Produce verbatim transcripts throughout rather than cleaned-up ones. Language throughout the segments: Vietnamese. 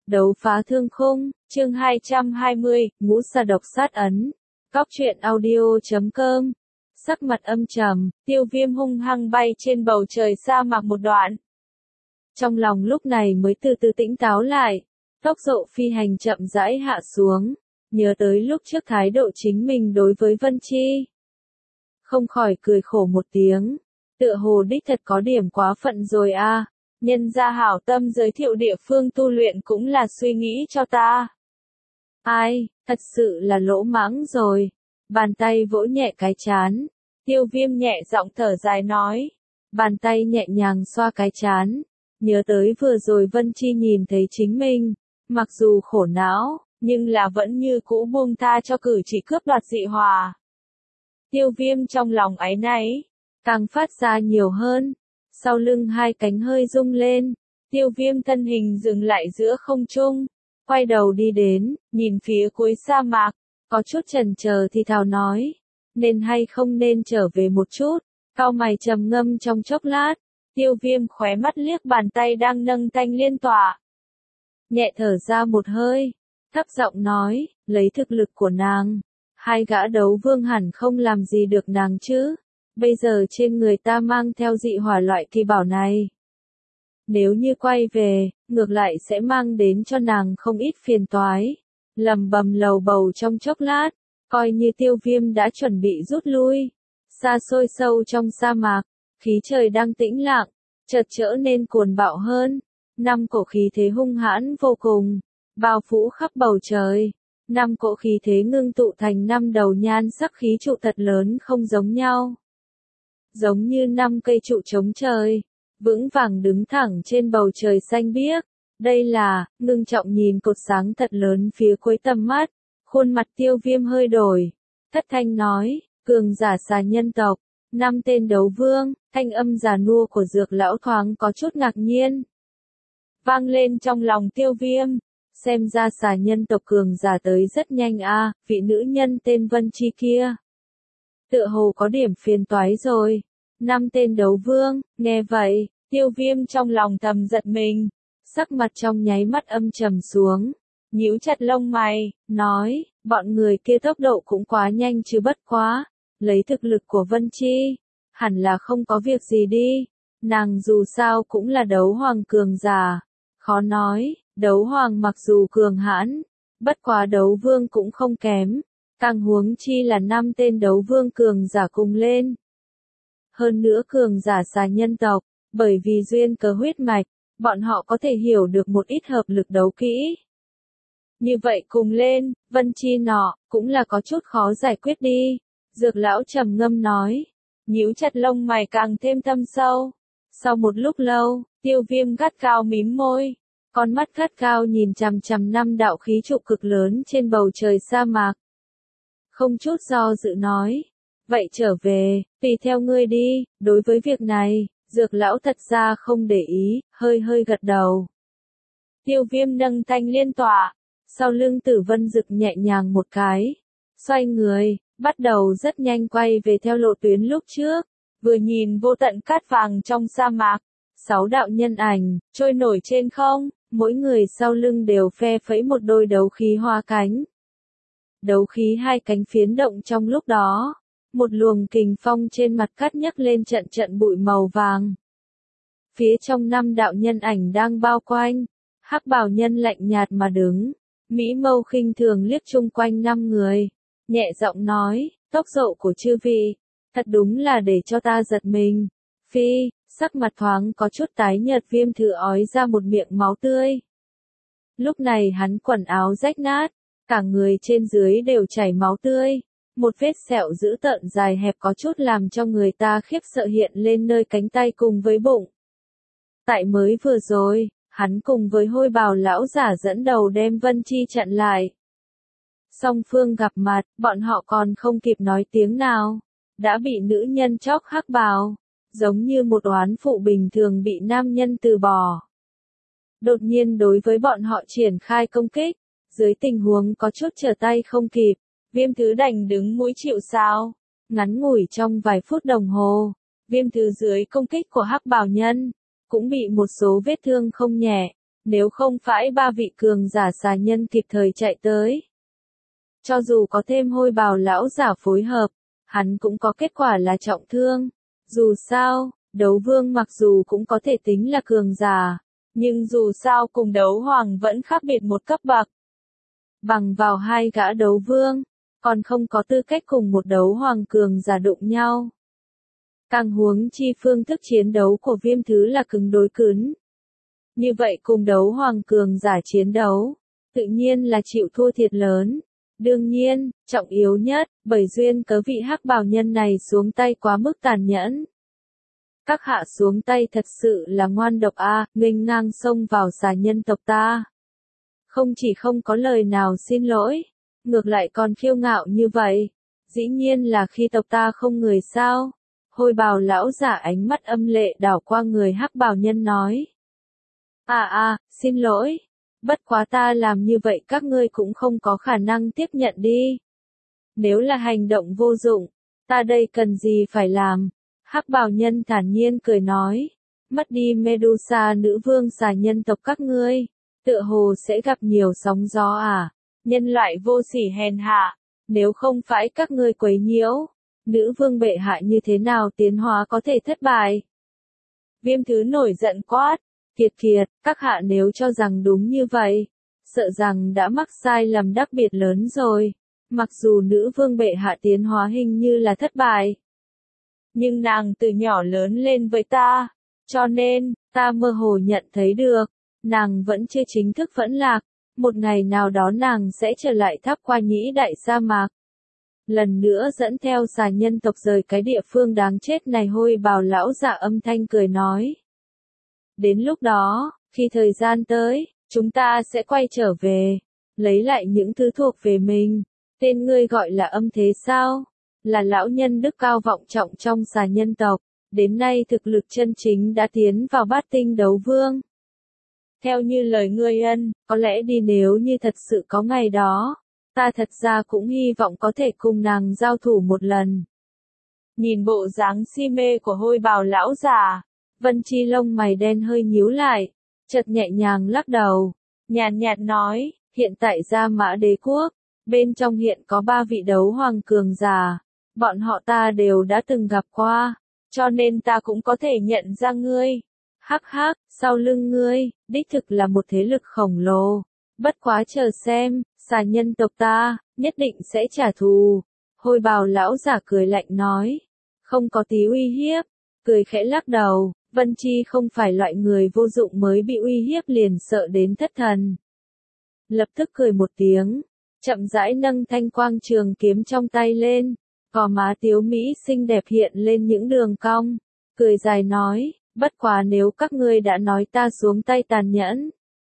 Đấu phá thương khung, chương hai trăm hai mươi, ngũ sa độc sát ấn. Cóc truyện audio chấm com. Sắc mặt âm trầm, Tiêu Viêm hung hăng bay trên bầu trời sa mạc một đoạn. Trong lòng lúc này mới từ từ tỉnh táo lại, tốc độ phi hành chậm rãi hạ xuống, nhớ tới lúc trước thái độ chính mình đối với Vân Chi. Không khỏi cười khổ một tiếng, tựa hồ đích thật có điểm quá phận rồi a. Nhân gia hảo tâm giới thiệu địa phương tu luyện cũng là suy nghĩ cho ta. Ai, thật sự là lỗ mãng rồi. Bàn tay vỗ nhẹ cái chán, Tiêu Viêm nhẹ giọng thở dài nói. Bàn tay nhẹ nhàng xoa cái chán, nhớ tới vừa rồi Vân Chi nhìn thấy chính mình, mặc dù khổ não, nhưng là vẫn như cũ buông tha cho cử chỉ cướp đoạt dị hòa. Tiêu Viêm trong lòng áy náy, càng phát ra nhiều hơn. Sau lưng hai cánh hơi rung lên, Tiêu Viêm thân hình dừng lại giữa không trung, quay đầu đi đến, nhìn phía cuối sa mạc, có chút chần chờ thì thào nói, nên hay không nên trở về một chút, cau mày trầm ngâm trong chốc lát, Tiêu Viêm khóe mắt liếc bàn tay đang nâng thanh liên tỏa. Nhẹ thở ra một hơi, thấp giọng nói, lấy thực lực của nàng, hai gã đấu vương hẳn không làm gì được nàng chứ. Bây giờ trên người ta mang theo dị hỏa loại kỳ bảo này. Nếu như quay về, ngược lại sẽ mang đến cho nàng không ít phiền toái. Lầm bầm lầu bầu trong chốc lát, coi như Tiêu Viêm đã chuẩn bị rút lui. Xa xôi sâu trong sa mạc, khí trời đang tĩnh lặng, chợt trở nên cuồng bạo hơn. Năm cổ khí thế hung hãn vô cùng, bao phủ khắp bầu trời. Năm cỗ khí thế ngưng tụ thành năm đầu nhan sắc khí trụ thật lớn không giống nhau. Giống như năm cây trụ chống trời, vững vàng đứng thẳng trên bầu trời xanh biếc. Đây là, ngưng trọng nhìn cột sáng thật lớn phía cuối tầm mắt, khuôn mặt Tiêu Viêm hơi đổi. Thất thanh nói, cường giả xà nhân tộc, năm tên đấu vương, thanh âm già nua của Dược lão thoáng có chút ngạc nhiên. Vang lên trong lòng Tiêu Viêm, xem ra xà nhân tộc cường giả tới rất nhanh a, à, vị nữ nhân tên Vân Chi kia. Tựa hồ có điểm phiền toái rồi. Năm tên đấu vương, nghe vậy, Tiêu Viêm trong lòng thầm giật mình, sắc mặt trong nháy mắt âm trầm xuống, nhíu chặt lông mày, nói, bọn người kia tốc độ cũng quá nhanh chứ bất quá, lấy thực lực của Vân Chi, hẳn là không có việc gì đi, nàng dù sao cũng là đấu hoàng cường giả, khó nói, đấu hoàng mặc dù cường hãn, bất quá đấu vương cũng không kém. Càng huống chi là năm tên đấu vương cường giả cùng lên. Hơn nữa cường giả xà nhân tộc, bởi vì duyên cớ huyết mạch, bọn họ có thể hiểu được một ít hợp lực đấu kỹ. Như vậy cùng lên, Vân Chi nọ, cũng là có chút khó giải quyết đi. Dược lão trầm ngâm nói, nhíu chặt lông mày càng thêm thâm sâu. Sau một lúc lâu, Tiêu Viêm gắt cao mím môi, con mắt gắt cao nhìn chằm chằm năm đạo khí trụ cực lớn trên bầu trời sa mạc. Không chút do dự nói, vậy trở về, tùy theo ngươi đi, đối với việc này, Dược lão thật ra không để ý, hơi hơi gật đầu. Tiêu Viêm nâng thanh liên tỏa, sau lưng Tử Vân Dực nhẹ nhàng một cái, xoay người, bắt đầu rất nhanh quay về theo lộ tuyến lúc trước, vừa nhìn vô tận cát vàng trong sa mạc, sáu đạo nhân ảnh, trôi nổi trên không, mỗi người sau lưng đều phe phẩy một đôi đấu khí hoa cánh. Đấu khí hai cánh phiến động trong lúc đó, một luồng kình phong trên mặt cát nhấc lên trận trận bụi màu vàng. Phía trong năm đạo nhân ảnh đang bao quanh, hắc bào nhân lạnh nhạt mà đứng, mỹ mâu khinh thường liếc chung quanh năm người, nhẹ giọng nói, tốc độ của chư vị, thật đúng là để cho ta giật mình. Phi, sắc mặt thoáng có chút tái nhợt Viêm thử ói ra một miệng máu tươi. Lúc này hắn quần áo rách nát, cả người trên dưới đều chảy máu tươi, một vết sẹo dữ tợn dài hẹp có chút làm cho người ta khiếp sợ hiện lên nơi cánh tay cùng với bụng. Tại mới vừa rồi, hắn cùng với hôi bào lão giả dẫn đầu đem Vân Chi chặn lại. Song phương gặp mặt, bọn họ còn không kịp nói tiếng nào, đã bị nữ nhân chóc hắc bào, giống như một oán phụ bình thường bị nam nhân từ bỏ. Đột nhiên đối với bọn họ triển khai công kích. Dưới tình huống có chút trở tay không kịp, Viêm thứ đành đứng mũi chịu sào. Ngắn ngủi trong vài phút đồng hồ, Viêm thứ dưới công kích của hắc bào nhân, cũng bị một số vết thương không nhẹ, Nếu không phải ba vị cường giả xà nhân kịp thời chạy tới, cho dù có thêm hôi bào lão giả phối hợp, hắn cũng có kết quả là trọng thương. Dù sao, đấu vương mặc dù cũng có thể tính là cường giả, nhưng dù sao cùng đấu hoàng vẫn khác biệt một cấp bậc. Bằng vào hai gã đấu vương, còn không có tư cách cùng một đấu hoàng cường giả đụng nhau. Càng huống chi phương thức chiến đấu của Viêm Thứ là cứng đối cứng. Như vậy cùng đấu hoàng cường giả chiến đấu, tự nhiên là chịu thua thiệt lớn. Đương nhiên, trọng yếu nhất, bởi duyên cớ vị hắc bào nhân này xuống tay quá mức tàn nhẫn. Các hạ xuống tay thật sự là ngoan độc a, nghênh ngang xông vào xà nhân tộc ta. Không chỉ không có lời nào xin lỗi, ngược lại còn kiêu ngạo như vậy. Dĩ nhiên là khi tộc ta không người sao. Hôi bào lão giả ánh mắt âm lệ đảo qua người hắc bào nhân nói. À à, xin lỗi. Bất quá ta làm như vậy các ngươi cũng không có khả năng tiếp nhận đi. Nếu là hành động vô dụng, ta đây cần gì phải làm? Hắc bào nhân thản nhiên cười nói. Mất đi Medusa nữ vương xà nhân tộc các ngươi, tựa hồ sẽ gặp nhiều sóng gió à? Nhân loại vô sỉ hèn hạ, nếu không phải các ngươi quấy nhiễu, nữ vương bệ hạ như thế nào tiến hóa có thể thất bại? Viêm Thứ nổi giận quát. Kiệt kiệt, các hạ nếu cho rằng đúng như vậy, sợ rằng đã mắc sai lầm đặc biệt lớn rồi. Mặc dù nữ vương bệ hạ tiến hóa hình như là thất bại, nhưng nàng từ nhỏ lớn lên với ta, cho nên, ta mơ hồ nhận thấy được, nàng vẫn chưa chính thức vẫn lạc, một ngày nào đó nàng sẽ trở lại tháp qua nhĩ đại sa mạc. Lần nữa dẫn theo xà nhân tộc rời cái địa phương đáng chết này. Hôi bào lão giả âm thanh cười nói. Đến lúc đó, khi thời gian tới, chúng ta sẽ quay trở về, lấy lại những thứ thuộc về mình. Tên ngươi gọi là Âm Thế sao? Là lão nhân đức cao vọng trọng trong xà nhân tộc, đến nay thực lực chân chính đã tiến vào bát tinh đấu vương. Theo như lời ngươi ân, có lẽ đi nếu như thật sự có ngày đó, ta thật ra cũng hy vọng có thể cùng nàng giao thủ một lần. Nhìn bộ dáng si mê của hôi bào lão già, Vân Chi lông mày đen hơi nhíu lại, chợt nhẹ nhàng lắc đầu, nhàn nhạt nói, hiện tại Gia Mã Đế quốc, bên trong hiện có ba vị đấu hoàng cường giả, bọn họ ta đều đã từng gặp qua, cho nên ta cũng có thể nhận ra ngươi. Hắc hắc, sau lưng ngươi, đích thực là một thế lực khổng lồ, bất quá chờ xem, xà nhân tộc ta, nhất định sẽ trả thù. Hôi bào lão giả cười lạnh nói, không có tí uy hiếp, cười khẽ lắc đầu. Vân Chi không phải loại người vô dụng mới bị uy hiếp liền sợ đến thất thần. Lập tức cười một tiếng, chậm rãi nâng thanh quang trường kiếm trong tay lên, gò má tiếu mỹ xinh đẹp hiện lên những đường cong, cười dài nói, bất quá nếu các ngươi đã nói ta xuống tay tàn nhẫn,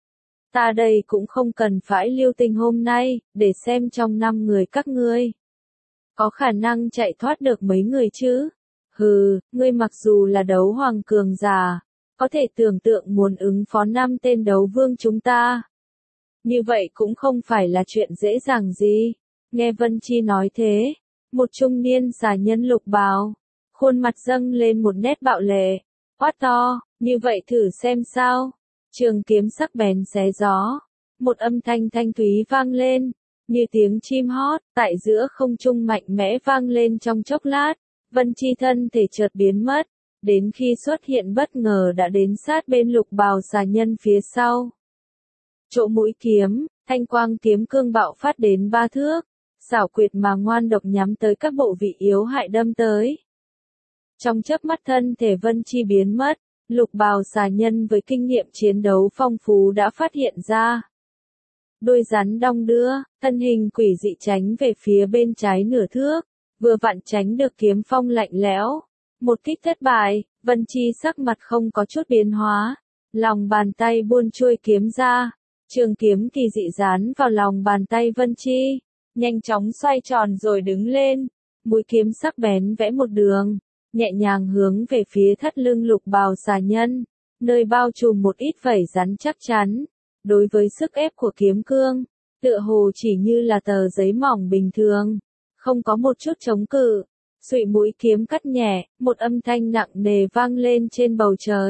ta đây cũng không cần phải lưu tình hôm nay, để xem trong năm người các ngươi, có khả năng chạy thoát được mấy người chứ. Hừ, ngươi mặc dù là đấu hoàng cường giả, có thể tưởng tượng muốn ứng phó năm tên đấu vương chúng ta. Như vậy cũng không phải là chuyện dễ dàng gì. Nghe Vân Chi nói thế, một trung niên xà nhân lục bào, khuôn mặt dâng lên một nét bạo lệ, quát to, như vậy thử xem sao. Trường kiếm sắc bén xé gió, một âm thanh thanh thúy vang lên, như tiếng chim hót, tại giữa không trung mạnh mẽ vang lên trong chốc lát. Vân Chi thân thể chợt biến mất, đến khi xuất hiện bất ngờ đã đến sát bên lục bào xà nhân phía sau. Chỗ mũi kiếm, thanh quang kiếm cương bạo phát đến ba thước, xảo quyệt mà ngoan độc nhắm tới các bộ vị yếu hại đâm tới. Trong chớp mắt thân thể Vân Chi biến mất, lục bào xà nhân với kinh nghiệm chiến đấu phong phú đã phát hiện ra. Đôi rắn đong đưa, thân hình quỷ dị tránh về phía bên trái nửa thước. Vừa vặn tránh được kiếm phong lạnh lẽo. Một kích thất bại, Vân Chi sắc mặt không có chút biến hóa. Lòng bàn tay buôn chuôi kiếm ra. Trường kiếm kỳ dị dán vào lòng bàn tay Vân Chi. Nhanh chóng xoay tròn rồi đứng lên. Mũi kiếm sắc bén vẽ một đường. Nhẹ nhàng hướng về phía thắt lưng lục bào xà nhân. Nơi bao trùm một ít vảy rắn chắc chắn. Đối với sức ép của kiếm cương, tựa hồ chỉ như là tờ giấy mỏng bình thường. Không có một chút chống cự, xuy mũi kiếm cắt nhẹ, một âm thanh nặng nề vang lên trên bầu trời.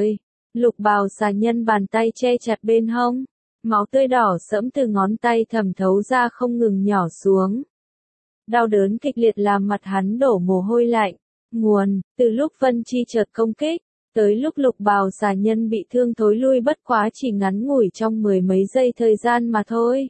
Lục bào xà nhân bàn tay che chặt bên hông. Máu tươi đỏ sẫm từ ngón tay thẩm thấu ra không ngừng nhỏ xuống. Đau đớn kịch liệt làm mặt hắn đổ mồ hôi lạnh. Nguồn, từ lúc Vân Chi chợt công kích, tới lúc lục bào xà nhân bị thương thối lui bất quá chỉ ngắn ngủi trong mười mấy giây thời gian mà thôi.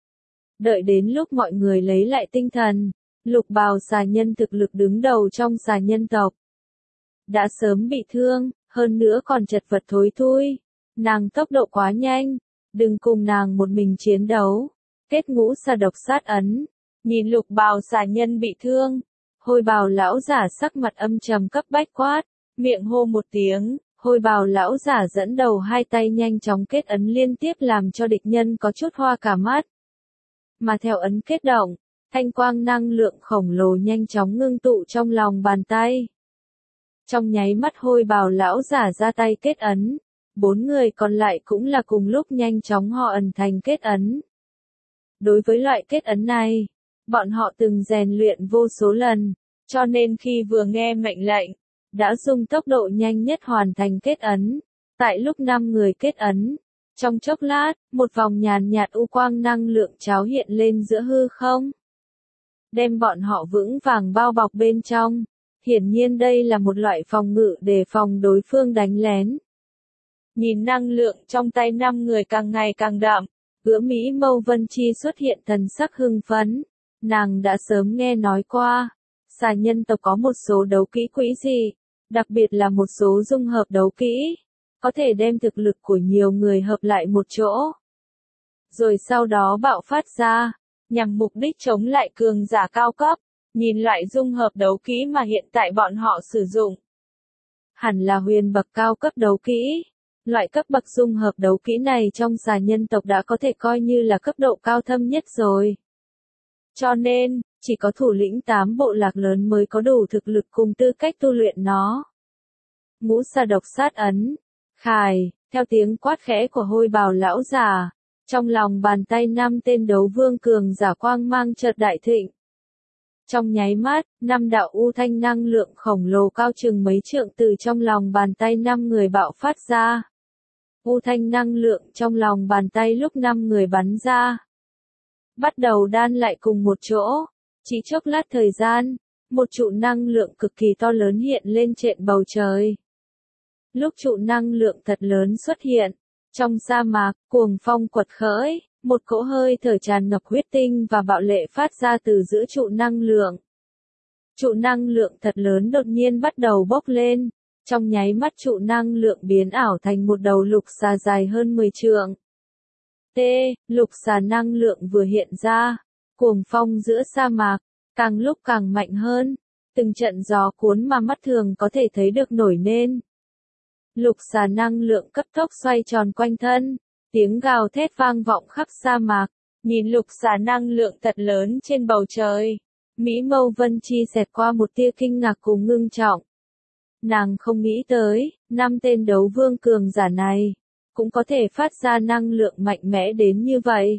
Đợi đến lúc mọi người lấy lại tinh thần, lục bào xà nhân thực lực đứng đầu trong xà nhân tộc. Đã sớm bị thương, hơn nữa còn chật vật thối thui. Nàng tốc độ quá nhanh, đừng cùng nàng một mình chiến đấu. Kết ngũ xà độc sát ấn. Nhìn lục bào xà nhân bị thương, hôi bào lão giả sắc mặt âm trầm cấp bách quát, miệng hô một tiếng, hôi bào lão giả dẫn đầu hai tay nhanh chóng kết ấn liên tiếp làm cho địch nhân có chút hoa cả mắt. Mà theo ấn kết động, thanh quang năng lượng khổng lồ nhanh chóng ngưng tụ trong lòng bàn tay. Trong nháy mắt hôi bào lão giả ra tay kết ấn, bốn người còn lại cũng là cùng lúc nhanh chóng họ ẩn thành kết ấn. Đối với loại kết ấn này, bọn họ từng rèn luyện vô số lần, cho nên khi vừa nghe mệnh lệnh, đã dùng tốc độ nhanh nhất hoàn thành kết ấn. Tại lúc năm người kết ấn, trong chốc lát, một vòng nhàn nhạt u quang năng lượng cháo hiện lên giữa hư không, đem bọn họ vững vàng bao bọc bên trong. Hiển nhiên đây là một loại phòng ngự để phòng đối phương đánh lén. Nhìn năng lượng trong tay năm người càng ngày càng đậm, Gữa Mỹ Mâu Vân Chi xuất hiện thần sắc hưng phấn. Nàng đã sớm nghe nói qua, xà nhân tộc có một số đấu kỹ quỷ dị, đặc biệt là một số dung hợp đấu kỹ, có thể đem thực lực của nhiều người hợp lại một chỗ, rồi sau đó bạo phát ra, nhằm mục đích chống lại cường giả cao cấp. Nhìn loại dung hợp đấu kỹ mà hiện tại bọn họ sử dụng, hẳn là huyền bậc cao cấp đấu kỹ. Loại cấp bậc dung hợp đấu kỹ này trong xà nhân tộc đã có thể coi như là cấp độ cao thâm nhất rồi. Cho nên, chỉ có thủ lĩnh tám bộ lạc lớn mới có đủ thực lực cùng tư cách tu luyện nó. Ngũ xà độc sát ấn. Khài, theo tiếng quát khẽ của hôi bào lão già, trong lòng bàn tay năm tên đấu vương cường giả quang mang chợt đại thịnh. Trong nháy mắt, năm đạo u thanh năng lượng khổng lồ cao chừng mấy trượng từ trong lòng bàn tay năm người bạo phát ra. U thanh năng lượng trong lòng bàn tay lúc năm người bắn ra, bắt đầu đan lại cùng một chỗ. Chỉ chốc lát thời gian, một trụ năng lượng cực kỳ to lớn hiện lên trên bầu trời. Lúc trụ năng lượng thật lớn xuất hiện, trong sa mạc, cuồng phong quật khởi, một cỗ hơi thở tràn ngập huyết tinh và bạo lệ phát ra từ giữa trụ năng lượng. Trụ năng lượng thật lớn đột nhiên bắt đầu bốc lên, trong nháy mắt trụ năng lượng biến ảo thành một đầu lục xà dài hơn mười trượng. T, lục xà năng lượng vừa hiện ra, cuồng phong giữa sa mạc, càng lúc càng mạnh hơn, từng trận gió cuốn mà mắt thường có thể thấy được nổi lên. Lục xà năng lượng cấp tốc xoay tròn quanh thân, tiếng gào thét vang vọng khắp sa mạc. Nhìn lục xà năng lượng thật lớn trên bầu trời, Mỹ Mâu Vân Chi xẹt qua một tia kinh ngạc cùng ngưng trọng. Nàng không nghĩ tới, năm tên đấu vương cường giả này, cũng có thể phát ra năng lượng mạnh mẽ đến như vậy.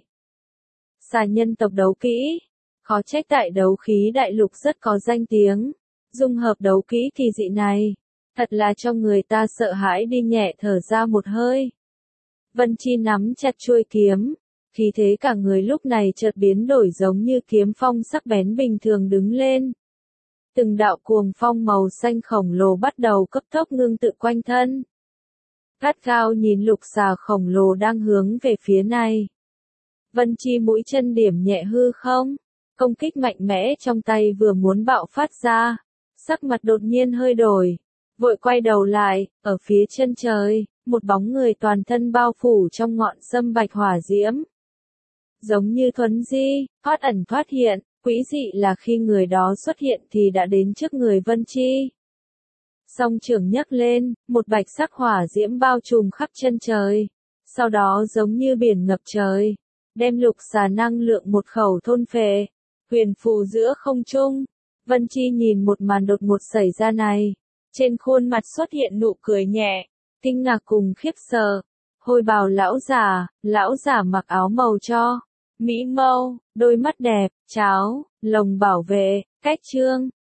Xà nhân tộc đấu kỹ, khó trách tại đấu khí đại lục rất có danh tiếng. Dung hợp đấu kỹ kỳ dị này, thật là cho người ta sợ hãi đi nhẹ thở ra một hơi. Vân Chi nắm chặt chuôi kiếm, khí thế cả người lúc này chợt biến đổi giống như kiếm phong sắc bén bình thường đứng lên. Từng đạo cuồng phong màu xanh khổng lồ bắt đầu cấp tốc ngưng tụ quanh thân. Gắt gao nhìn lục xà khổng lồ đang hướng về phía này. Vân Chi mũi chân điểm nhẹ hư không, công kích mạnh mẽ trong tay vừa muốn bạo phát ra, sắc mặt đột nhiên hơi đổi, vội quay đầu lại, ở phía chân trời, một bóng người toàn thân bao phủ trong ngọn sâm bạch hỏa diễm. Giống như thuấn di, thoát ẩn thoát hiện, quỷ dị là khi người đó xuất hiện thì đã đến trước người Vân Chi. Song trưởng nhấc lên, một bạch sắc hỏa diễm bao trùm khắp chân trời, sau đó giống như biển ngập trời, đem lục xà năng lượng một khẩu thôn phệ, huyền phù giữa không trung. Vân Chi nhìn một màn đột ngột xảy ra này, trên khuôn mặt xuất hiện nụ cười nhẹ, kinh ngạc cùng khiếp sợ. Hôi bào lão giả, lão giả mặc áo màu cho, Mỹ Mâu, đôi mắt đẹp, cháo, lồng bảo vệ, cách trương,